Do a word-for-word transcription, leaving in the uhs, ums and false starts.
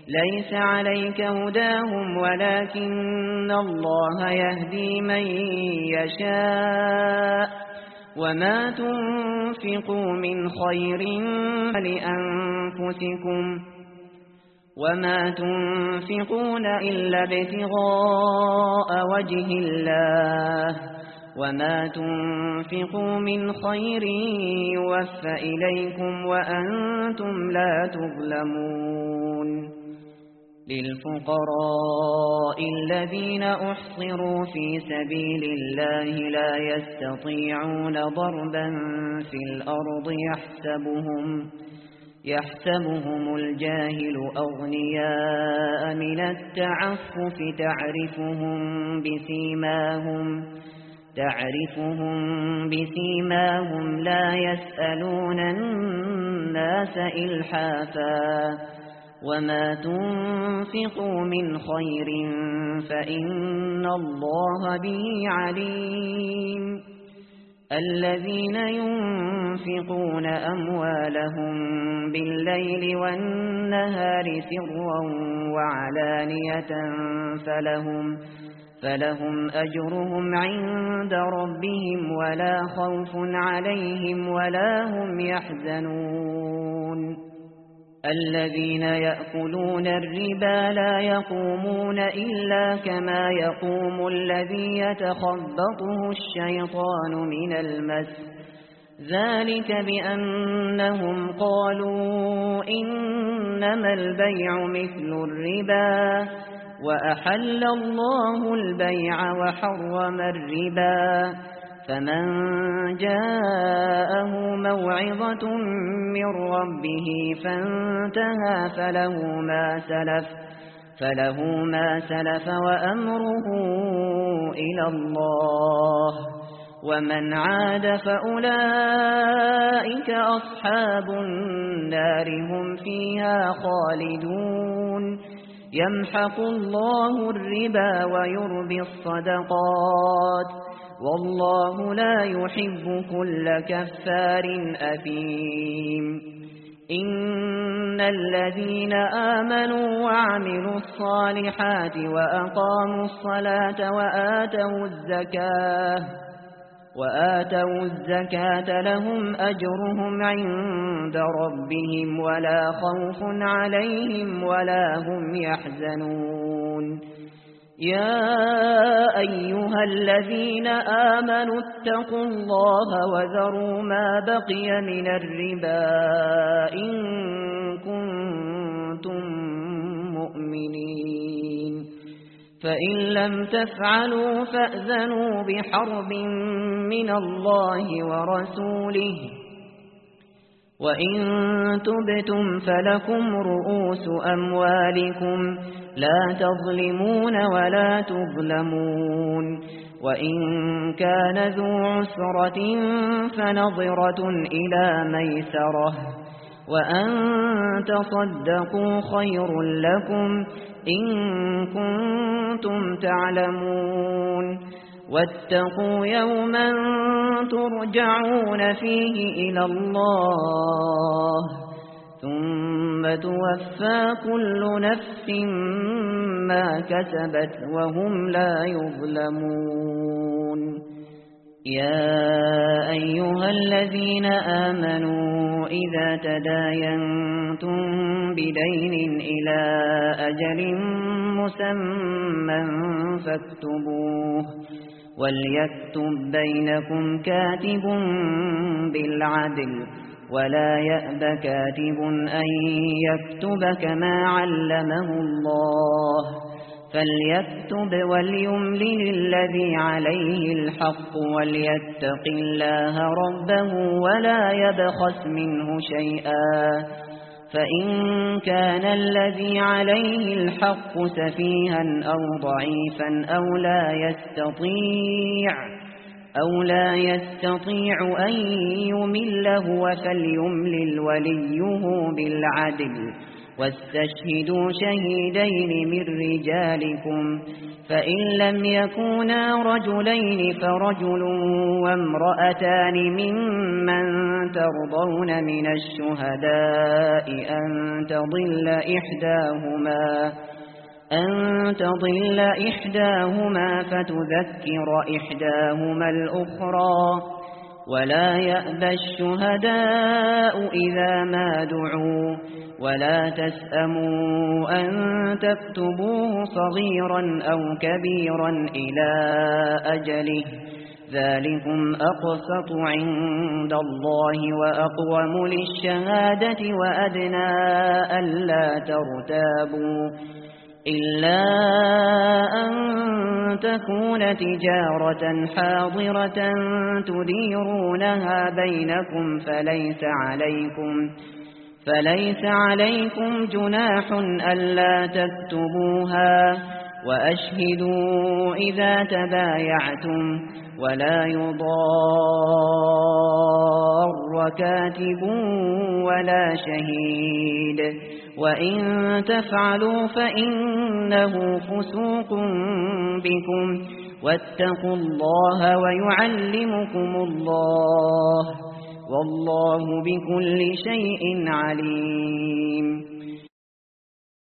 ليس عليك هداهم ولكن الله يهدي من يشاء وما تنفقوا من خير فلأنفسكم وما تنفقون إلا ابتغاء وجه الله وما تنفقوا من خير يوفى إليكم وأنتم لا تظلمون للفقراء الذين أحصروا في سبيل الله لا يستطيعون ضربا في الأرض يحسبهم يحسبهم الجاهل أغنياء من التعفف تعرفهم بسيماهم تعرفهم بسيماهم لا يسألون الناس إلحافا وما تنفقوا من خير فإن الله به عليم الذين ينفقون أموالهم بالليل والنهار سرا وعلانية فلهم فلهم أجرهم عند ربهم ولا خوف عليهم ولا هم يحزنون الذين يأكلون الربا لا يقومون إلا كما يقوم الذي يتخبطه الشيطان من المس ذلك بأنهم قالوا إنما البيع مثل الربا وأحل الله البيع وحرم الربا فمن جاءه موعظة من ربه فانتهى فله ما سلف فله ما سلف وأمره إلى الله ومن عاد فأولئك أصحاب النار هم فيها خالدون يمحق الله الربا ويربي الصدقات والله لا يحب كل كفار أثيم إن الذين آمنوا وعملوا الصالحات وأقاموا الصلاة وآتوا الزكاة وآتوا الزكاة لهم أجرهم عند ربهم ولا خوف عليهم ولا هم يحزنون يا أيها الذين آمنوا اتقوا الله وذروا ما بقي من الربا إن كنتم مؤمنين فإن لم تفعلوا فأذنوا بحرب من الله ورسوله وإن تبتم فلكم رؤوس أموالكم لا تظلمون ولا تظلمون وإن كان ذو عسرة فنظرة إلى ميسرة وأن تصدقوا خير لكم إن كنتم تعلمون واتقوا يوما ترجعون فيه إلى الله ثم توفى كل نفس ما كسبت وهم لا يظلمون يا أيها الذين آمنوا إذا تداينتم بدين إلى أجل مسمى فاكتبوه وليكتب بينكم كاتب بالعدل ولا يأب كاتب أن يكتب كما علمه الله فليكتب وليملل الذي عليه الحق وليتق الله ربه ولا يبخس منه شيئا فإن كان الذي عليه الحق سفيها أو ضعيفا أو لا يستطيع أو لا يستطيع أن يمل هو فليملل وليه بالعدل واستشهدوا شهيدين من رجالكم فإن لم يكونا رجلين فرجل وامرأتان ممن ترضون من الشهداء أن تضل إحداهما أن تضل إحداهما فتذكر إحداهما الأخرى ولا يأبى الشهداء إذا ما دعوا ولا تسأموا أن تكتبوه صغيرا أو كبيرا إلى أجله ذلكم أقسط عند الله وأقوم للشهادة وأدنى ألا ترتابوا إلا أن تكون تجارة حاضرة تديرونها بينكم فليس عليكم فليس عليكم جناح ألا تكتبوها وأشهدوا إذا تبايعتم ولا يضار كاتب ولا شهيد وإن تفعلوا فإنه فسوق بكم واتقوا الله ويعلمكم الله والله بكل شيء عليم.